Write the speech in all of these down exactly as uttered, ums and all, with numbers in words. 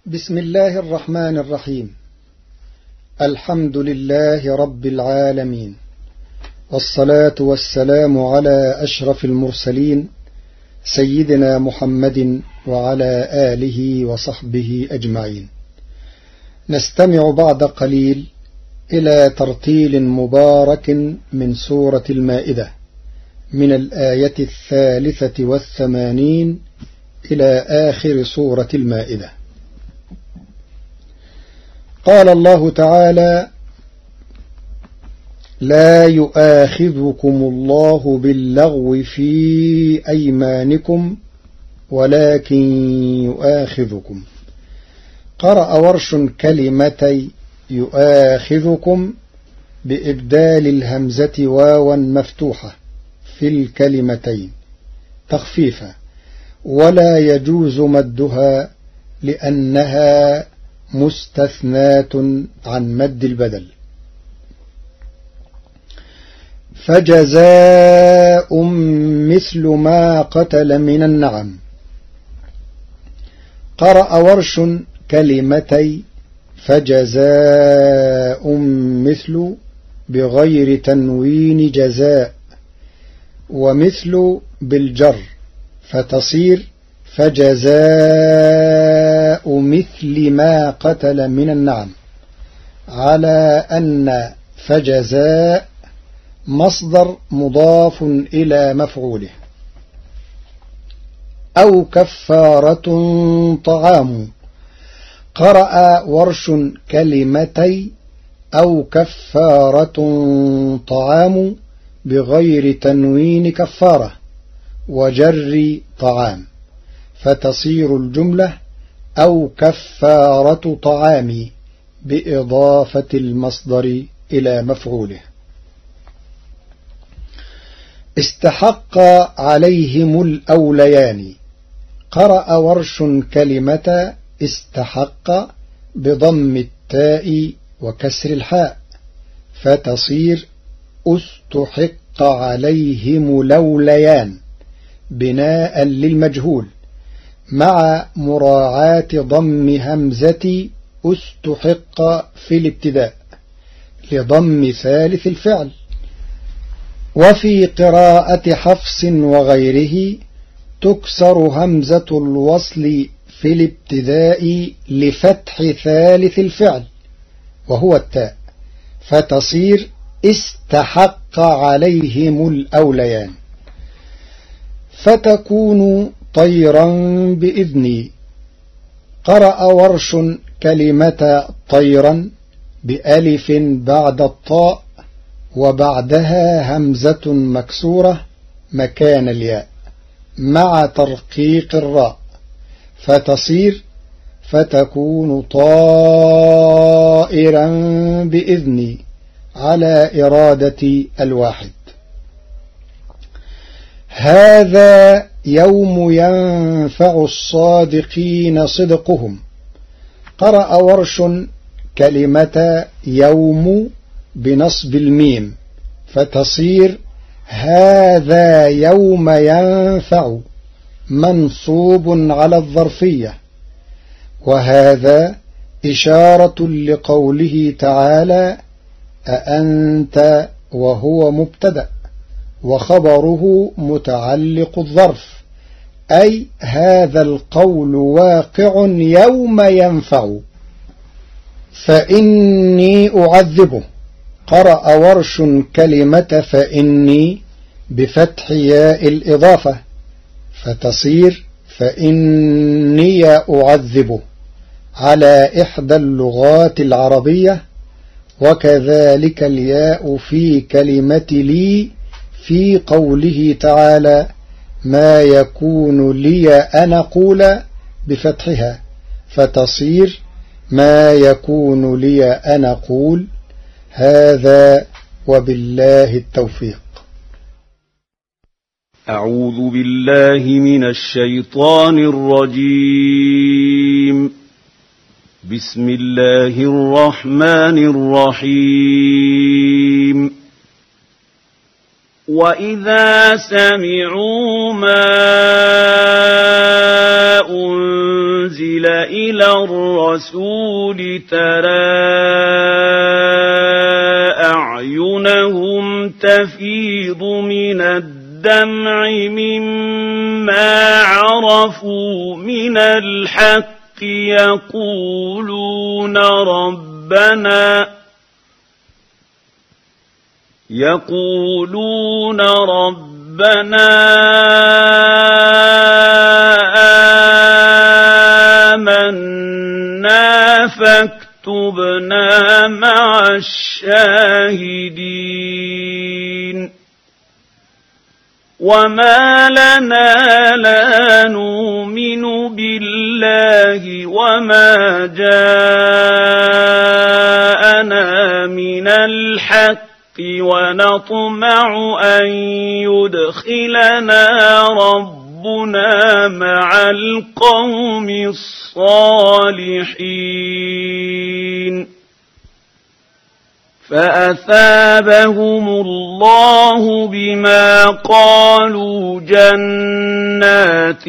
بسم الله الرحمن الرحيم. الحمد لله رب العالمين، والصلاة والسلام على أشرف المرسلين سيدنا محمد وعلى آله وصحبه أجمعين. نستمع بعد قليل إلى ترتيل مبارك من سورة المائدة من الآية الثالثة والثمانين إلى آخر سورة المائدة. قال الله تعالى: لا يؤاخذكم الله باللغو في أيمانكم ولكن يؤاخذكم. قرأ ورش كلمتي يؤاخذكم بإبدال الهمزة واوا مفتوحة في الكلمتين تخفيفا، ولا يجوز مدها لأنها مستثناة عن مد البدل. فجزاء مثل ما قتل من النعم. قرأ ورش كلمتي فجزاء مثل بغير تنوين جزاء، ومثل بالجر فتصير فجزاء مثل ما قتل من النعم، على أن فجزاء مصدر مضاف إلى مفعوله. أو كفارة طعام. قرأ ورش كلمتي أو كفارة طعام بغير تنوين كفارة وجر طعام، فتصير الجملة أو كفارة طعام بإضافة المصدر إلى مفعوله. استحق عليهم الأوليان. قرأ ورش كلمة استحق بضم التاء وكسر الحاء، فتصير استحق عليهم الأوليان بناء للمجهول، مع مراعاة ضم همزة استحق في الابتداء لضم ثالث الفعل. وفي قراءة حفص وغيره تكسر همزة الوصل في الابتداء لفتح ثالث الفعل وهو التاء، فتصير استحق عليهم الأوليان. فتكون طيرا بإذني. قرأ ورش كلمة طيرا بألف بعد الطاء وبعدها همزة مكسورة مكان الياء مع ترقيق الراء، فتصير فتكون طائرا بإذني على إرادة الواحد. هذا يوم ينفع الصادقين صدقهم. قرأ ورش كلمة يوم بنصب الميم، فتصير هذا يوم ينفع منصوب على الظرفية. وهذا إشارة لقوله تعالى: أأنت وهو مبتدأ وخبره متعلق الظرف، أي هذا القول واقع يوم ينفع. فإني أعذبه. قرأ ورش كلمة فإني بفتح ياء الإضافة، فتصير فإني أعذبه على إحدى اللغات العربية. وكذلك الياء في كلمة لي في قوله تعالى: ما يكون لي أن أقول بفتحها، فتصير ما يكون لي أن أقول. هذا وبالله التوفيق. أعوذ بالله من الشيطان الرجيم. بسم الله الرحمن الرحيم. وإذا سمعوا ما أنزل أنزل إلى الرسول ترى أعينهم تفيض من الدمع مما عرفوا من الحق يقولون ربنا يقولون ربنا آمنا فاكتبنا مع الشاهدين وما لنا لا نؤمن بالله وما جاءنا من الحق ونطمع أن يدخلنا ربنا مع القوم الصالحين فأثابهم الله بما قالوا جنات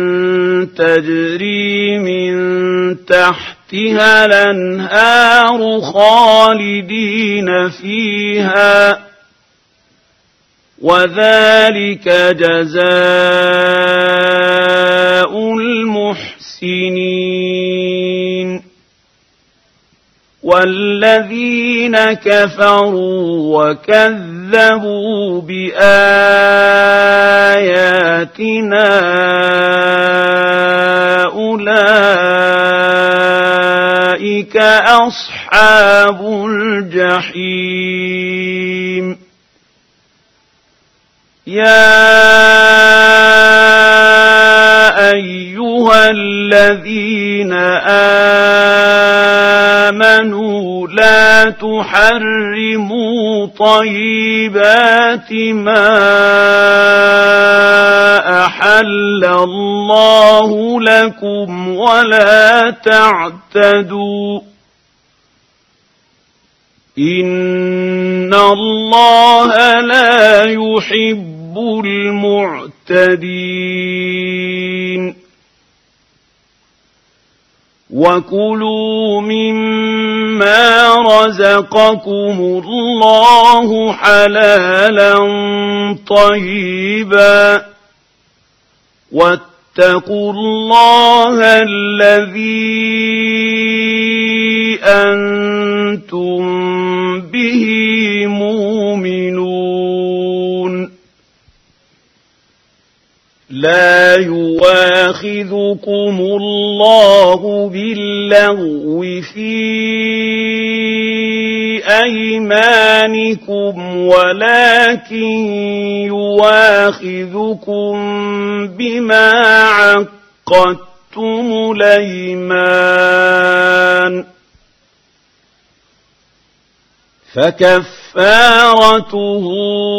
تجري من تحتها الأنهار خالدين فيها وذلك جزاء المحسنين والذين كفروا وكذبوا بآياتنا أولئك أصحاب الجحيم يا أيها الذين آمنوا لا تحرموا طيبات ما أحل الله لكم ولا تعتدوا إن الله لا يحب المعتدين وكلوا مما رزقكم الله حلالا طيبا واتقوا الله الذي أنتم به مؤمنون لا يؤاخذكم الله باللغو في أيمانكم ولكن يؤاخذكم بما عقدتم الأيمان فكفارته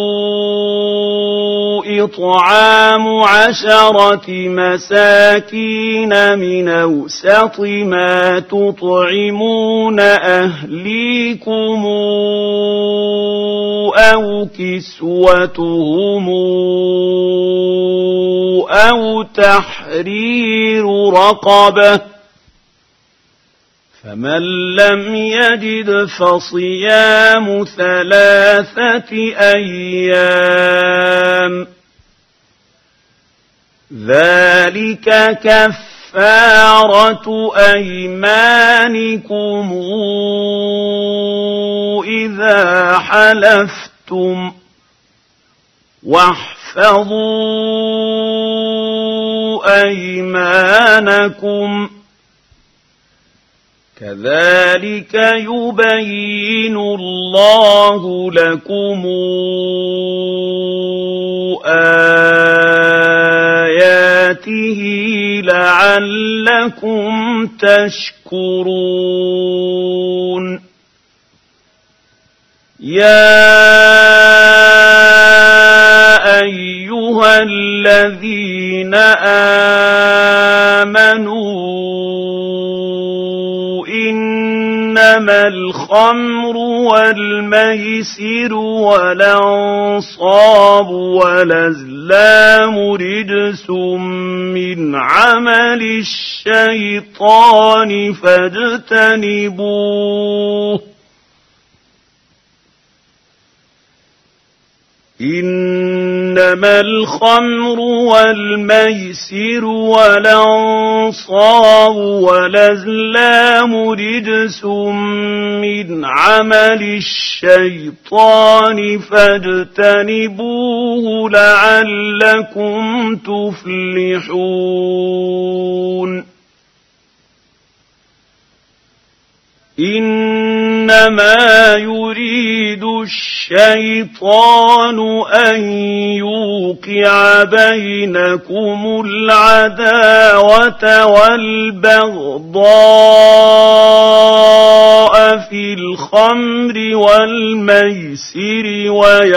إطعام عشرة مساكين من أوسط ما تطعمون أهليكم أو كسوتهم أو تحرير رقبة فمن لم يجد فصيام ثلاثة أيام ذلك كفارة أيمانكم إذا حلفتم واحفظوا أيمانكم كذلك يبين الله لكم آياته لعلكم تشكرون يا أيها الذين آمنوا إن إنما الخمر والميسر والأنصاب والأزلام رجس من عمل الشيطان فاجتنبوه إنما الخمر والميسر والأنصاب والأزلام رجس من عمل الشيطان فاجتنبوه لعلكم تفلحون إنما يريد الشيطان أن يوقع بينكم العداوة والبغضاء في الخمر والميسر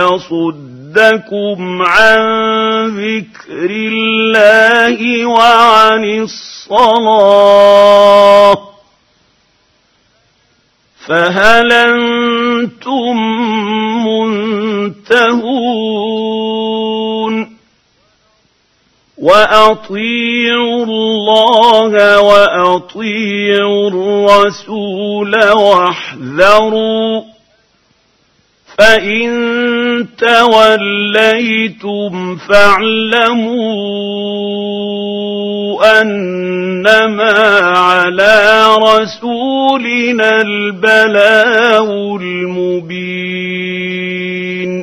ويصدكم عن ذكر الله وعن الصلاة فهل أنتم منتهون وأطيعوا الله وأطيعوا الرسول واحذروا فإن توليتم فاعلموا أنما على رسولنا البلاغ المبين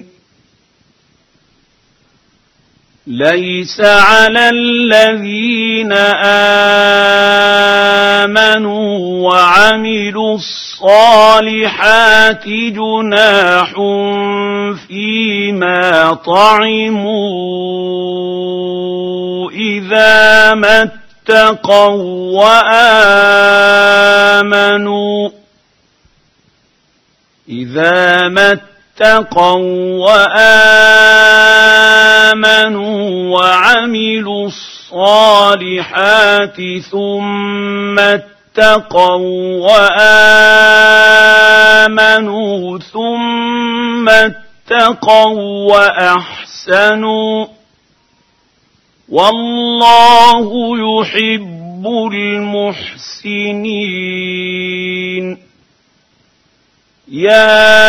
ليس على الذين آمنوا وعملوا الصالحات جناح فيما طعموا إذا ما اتقوا وآمنوا إذا ما اتقوا وآمنوا وعملوا الصالحات ثم اتقوا وآمنوا ثم اتقوا وأحسنوا والله يحب المحسنين يا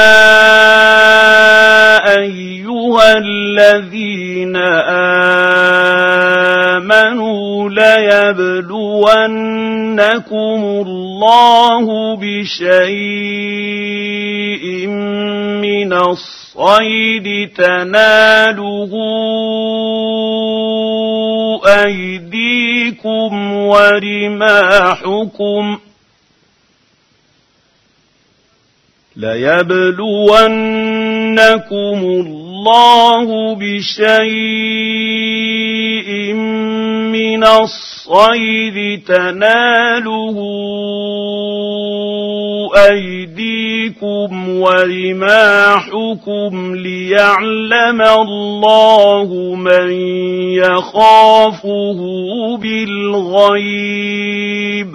أيها الذين آمنوا ليبلونكم الله بشيء من الصيد تناله أيديكم ورماحكم ليبلونكم الله بشيء من الصيد تناله أيديكم ورماحكم ليعلم الله من يخافه بالغيب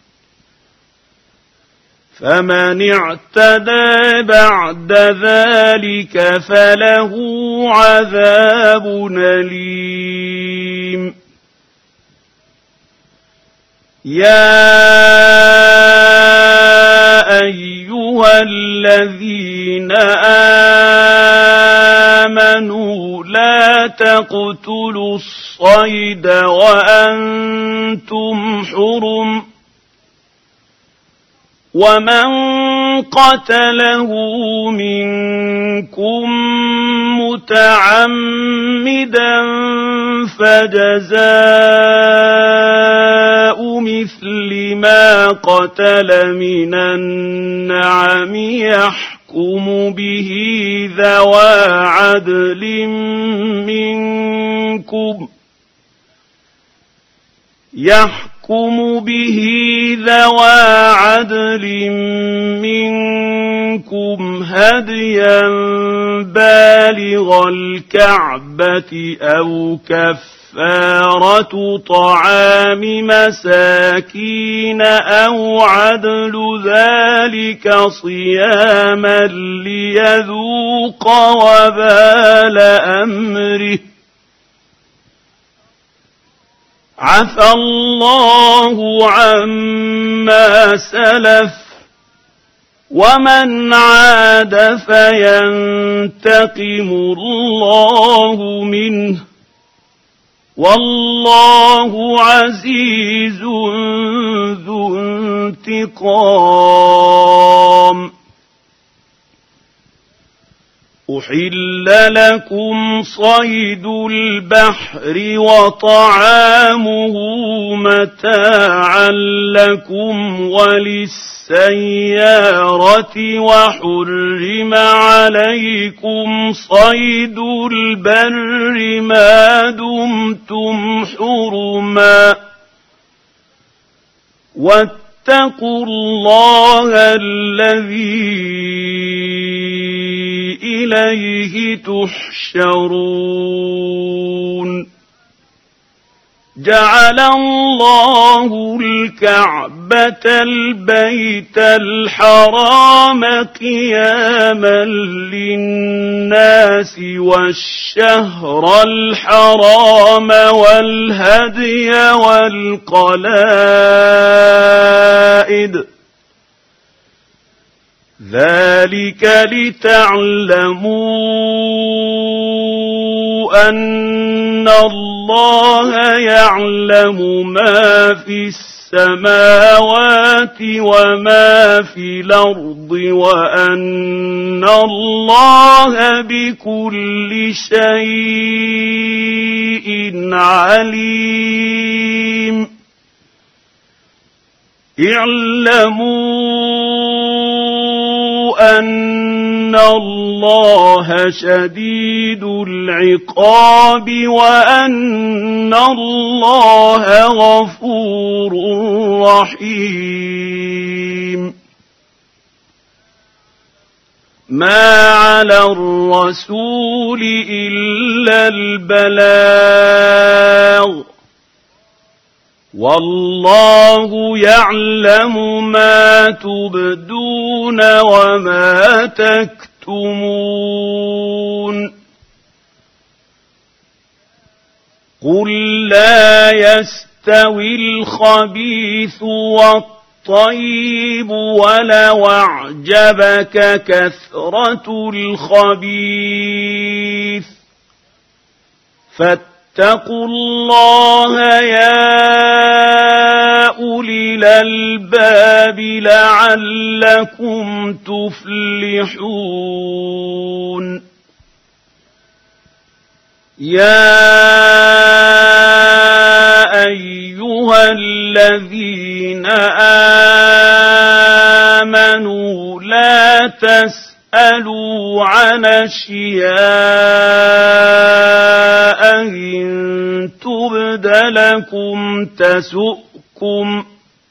فمن اعتدى بعد ذلك فله عذاب أليم يا أيها الذين آمنوا لا تقتلوا الصيد وأنتم حرم ومن قتله منكم متعمدا فجزاء مثل ما قتل من النعم يحكم به ذوى عدل منكم يحكم به ذوى عدل منكم هديا بالغ الكعبة أو كفارة كفارة طعام مساكين أو عدل ذلك صياما ليذوق وبال أمره عفى الله عما سلف ومن عاد فينتقم الله منه والله عزيز ذو انتقام. أحل لكم صيد البحر وطعامه متاعا لكم وللسيارة وحرم عليكم صيد البر ما دمتم حرما واتقوا الله الذي إليه تحشرون. جعل الله الكعبة البيت الحرام قياما للناس والشهر الحرام والهدي والقلائد ذلك لتعلموا أن الله يعلم ما في السماوات وما في الأرض وأن الله بكل شيء عليم. اعلموا أن الله شديد العقاب وأن الله غفور رحيم. ما على الرسول إلا البلاغ والله يعلم ما تبدون وما تكتمون. قل لا يستوي الخبيث والطيب ولو أعجبك كثرة الخبيث فاتقوا الله يا أولي الألباب لعلكم تفلحون. يا أيها الذين آمنوا لا تسألوا عن أشياء إن تبد لكم تسؤكم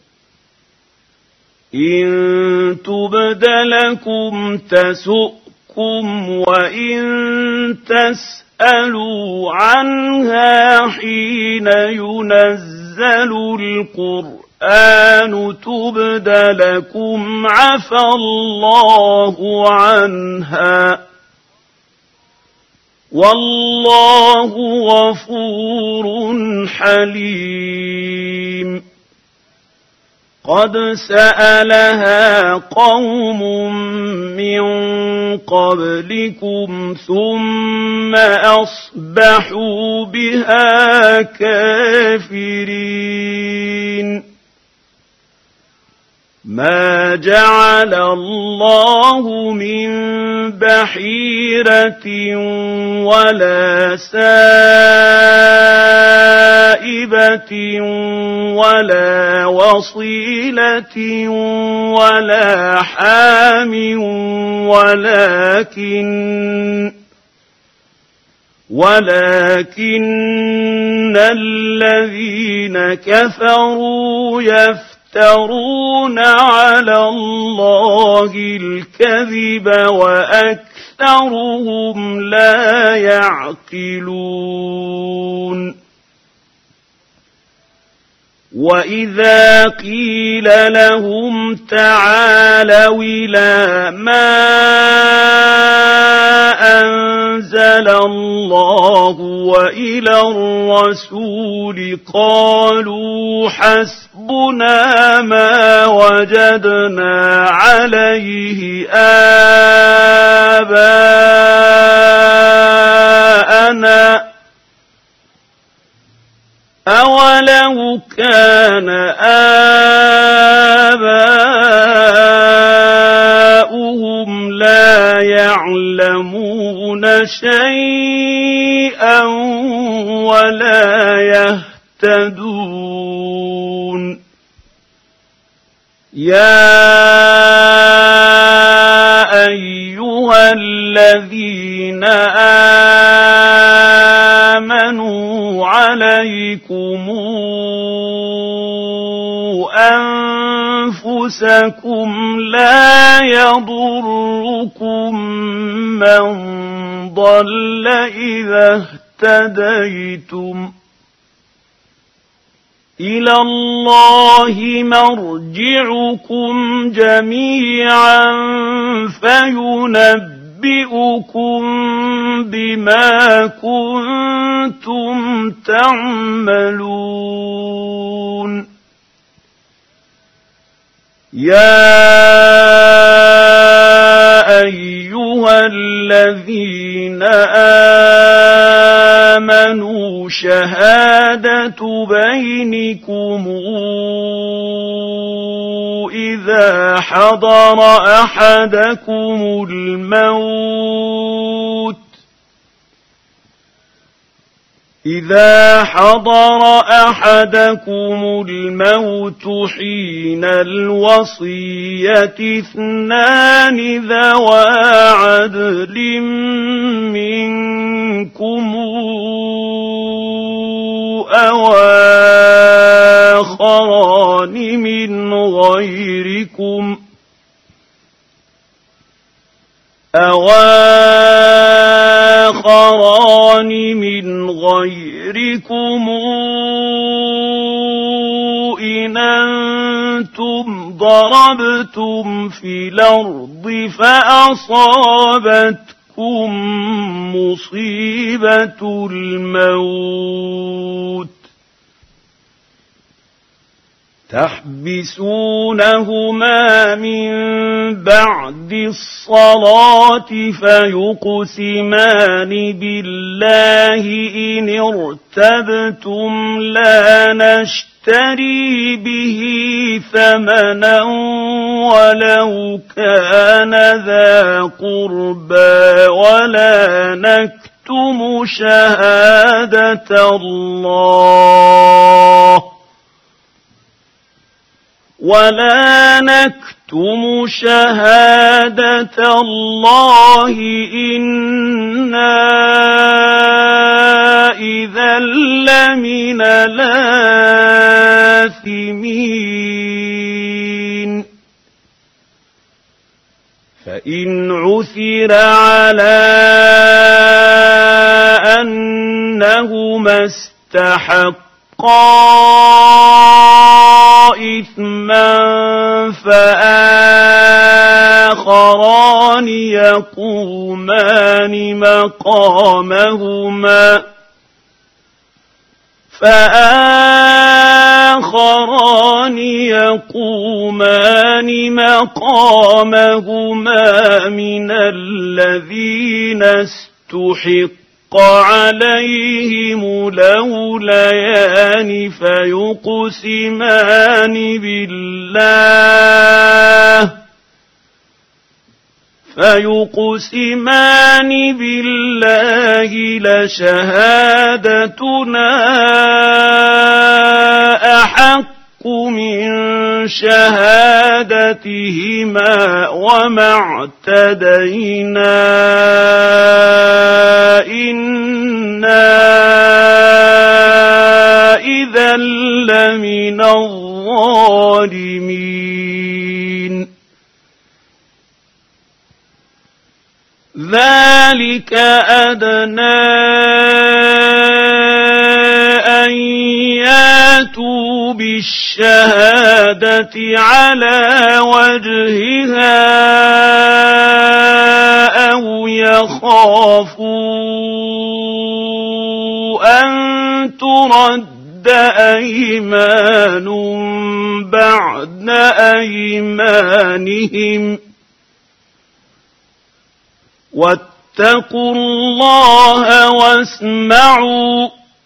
إن تبد لكم تسؤكم وإن تسألوا عنها حين ينزل القرآن تبد لكم عفى الله عنها والله غفور حليم. قد سألها قوم من قبلكم ثم أصبحوا بها كافرين. ما جعل الله من بحيرة ولا سائبة ولا وصيلة ولا حام ولكن ولكن الذين كفروا يفترون يفترون على الله الكذب وأكثرهم لا يعقلون. وإذا قيل لهم تعالوا إلى ما أنزل الله وإلى الرسول قالوا حسبنا ما وجدنا عليه آباءنا أولو كان آباؤهم لا يعلمون شيئا ولا يهتدون يا أيها الذين آمنوا عليكم أنفسكم لا يضركم من ضل إذا اهتديتم إلى الله مرجعكم جميعا فينبئكم بما كنتم تعملون يا أيها الذين آمنوا شهادة بينكم إذا حضر أحدكم الموت إذا حضر أحدكم الموت حين الوصية اثنان ذوى عدل منكم أو آخران من غيركم أو آخران من غيركم إن أنتم ضربتم في الأرض فأصابتكم مصيبة الموت تحبسونهما من بعد الصلاة فيقسمان بالله إن ارتبتم لا نشتري به ثمنا ولو كان ذا قربى ولا نكتم شهادة الله ولا نكتم شهادة الله إنا إذا لمن الآثمين فإن عثر على أنهما استحقا إثما فآخران يقومان مقامهما فآخران يقومان مقامهما من الذين استحق عليهم الأوليان فيقسمان بالله فيقسمان بالله لشهادتنا أحق من شهادتهما وما اعتدينا إنا إذا لمن الظالمين ذلك أدنى أن ياتوا يأتوا بالشهادة على وجهها أو يخافوا أن ترد أيمان بعد أيمانهم واتقوا الله واسمعوا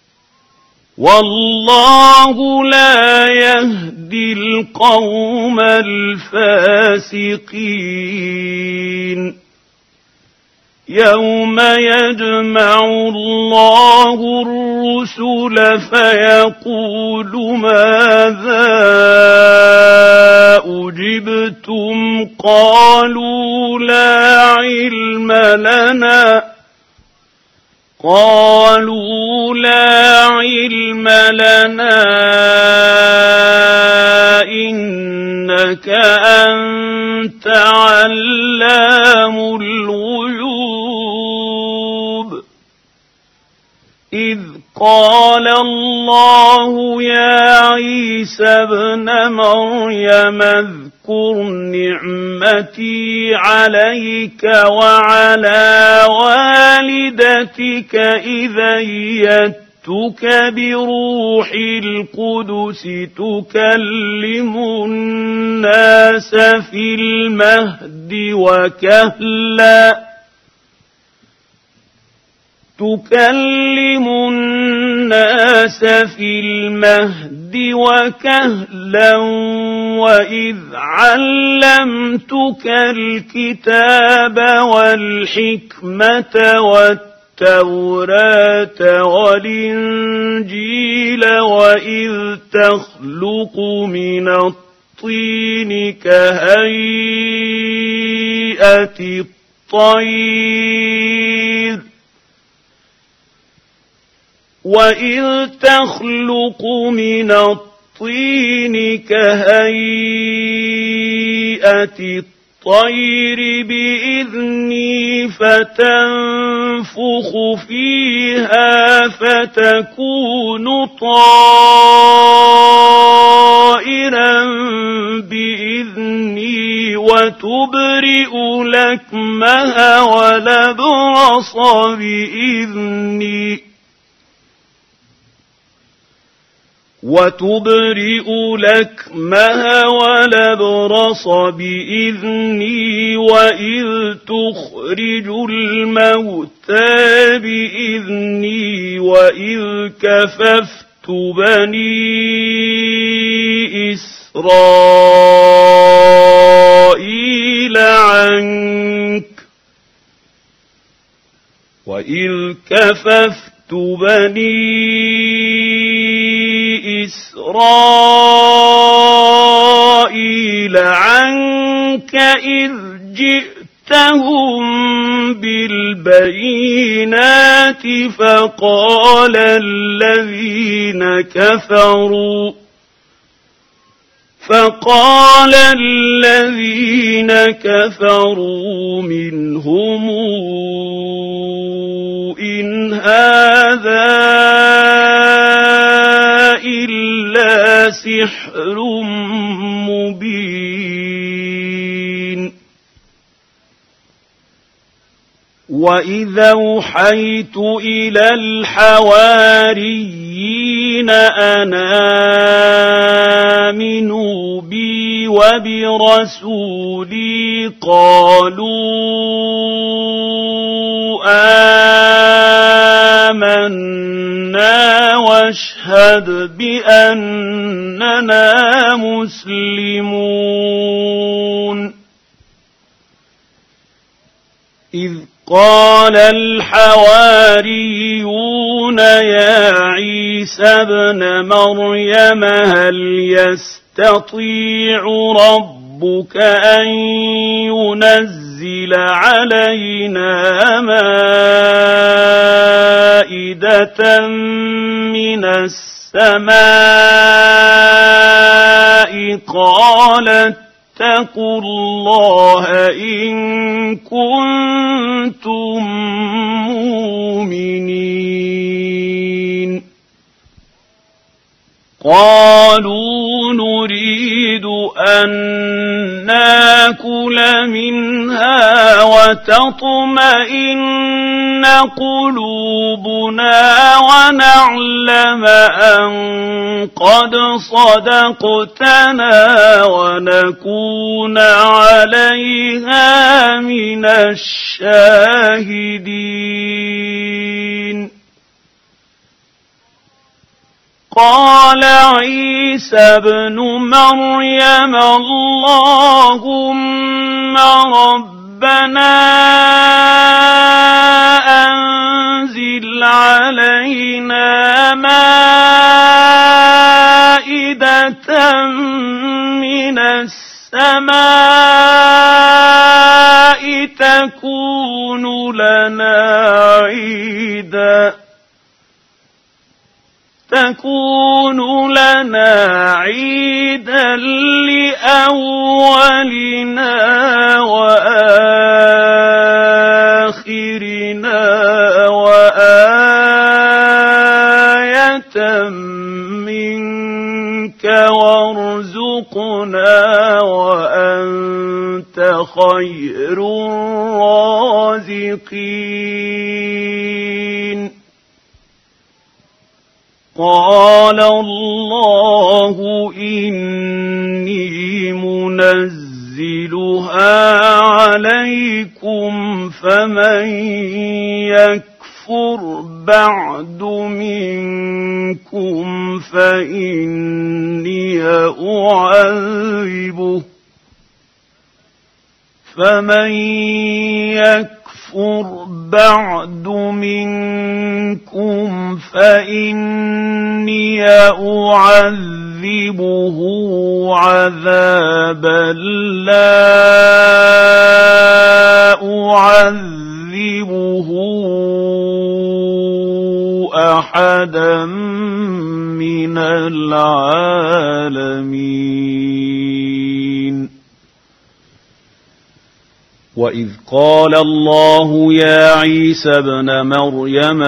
والله لا يهدي القوم الفاسقين يوم يجمع الله الرسل فيقول ماذا أجبتم قالوا لا علم لنا قالوا لا علم لنا إنك أنت علام الغيوب إذ قال الله يا عيسى ابن مريم اذكر نعمتي عليك وعلى والدتك إذ أيدتك بروح القدس تكلم الناس في المهد وكهلا تكلم الناس في المهد وكهلا وإذ علمتك الكتاب والحكمة والتوراة والإنجيل وإذ تخلق من الطين كهيئة الطير وإذ تخلق من الطين كهيئة الطير بإذني فتنفخ فيها فتكون طائرا بإذني وتبرئ لكمها ولبرص بإذني وتبرئ لكمها ولبرص بإذني وإذ تخرج الموتى بإذني وإذ كففت بني إسرائيل عنك وإذ كففت بني إسرائيل عنك إذ جئتهم بالبينات فقال الذين كفروا فقال الذين كفروا منهم إن هذا إلا سحر مبين وإذا أوحيت إلى الحواريين أن آمنوا بي وبرسولي قالوا آمنا واشهد بأننا مسلمون إذ قال الحواريون يا عيسى ابن مريم هل يستطيع ربك أن ينزل علينا مائدة من السماء قال اتقوا الله إن كنتم مؤمنين قالوا نريد أن ناكل منها وتطمئن قلوبنا ونعلم أن قد صدقتنا ونكون عليها من الشاهدين. قال عيسى ابن مريم اللهم ربنا أنزل علينا مائدة من السماء تكون لنا عيدا تكون لنا عيدا لأولنا وآخرنا وآية منك وارزقنا وأنت خير الرازقين. قال الله إني منزلها عليكم فمن يكفر بعد منكم فإني أعذبه فمن يكفر بعد منكم فإني أعذبه عذابا لا أعذبه أحدا من العالمين. وإذ قال الله يا عيسى ابن مريم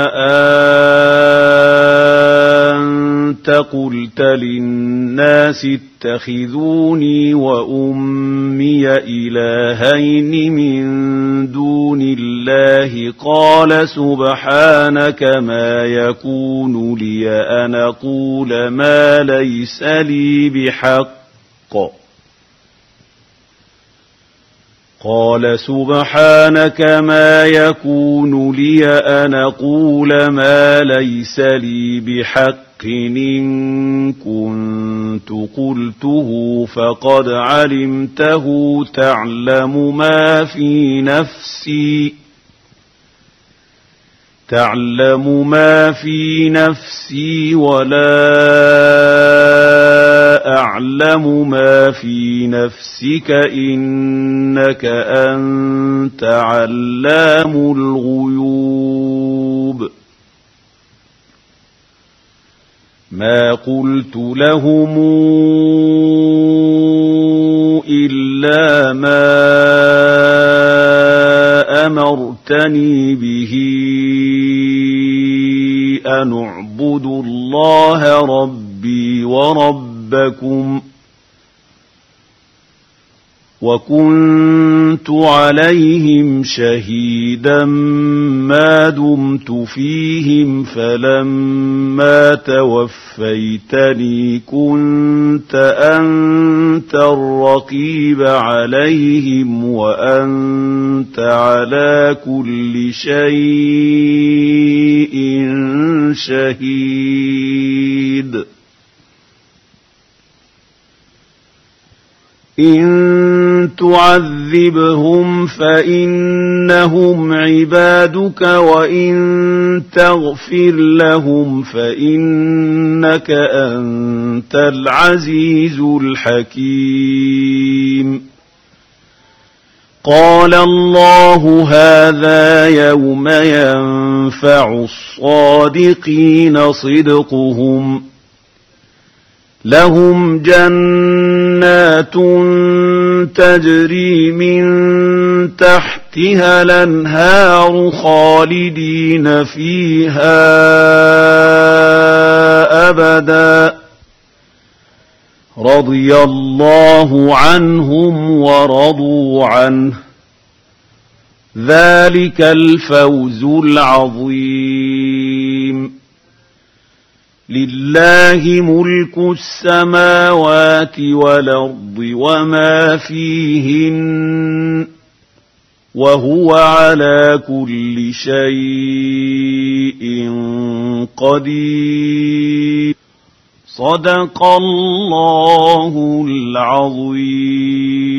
أنت قلت للناس اتخذوني وأمي إلهين من دون الله قال سبحانك ما يكون لي أن أقول ما ليس لي بحق قال سبحانك ما يكون لي أن أقول ما ليس لي بحق إن كنت قلته فقد علمته تعلم ما في نفسي تعلم ما في نفسي ولا أعلم ما في نفسك إنك أنت علام الغيوب. ما قلت لهم إلا ما أمرتني به أن اعبدوا الله ربي وربكم وكنت عليهم شهيدا ما دمت فيهم فلما توفيتني كنت أنت الرقيب عليهم وأنت على كل شيء شهيد. إن تعذبهم فإنهم عبادك وإن تغفر لهم فإنك أنت العزيز الحكيم. قال الله هذا يوم ينفع الصادقين صدقهم لهم جنات تجري من تحتها الأنهار خالدين فيها أبدا رضي الله عنهم ورضوا عنه ذلك الفوز العظيم لله ملك السماوات والأرض وما فيهن وهو على كل شيء قدير صدق الله العظيم.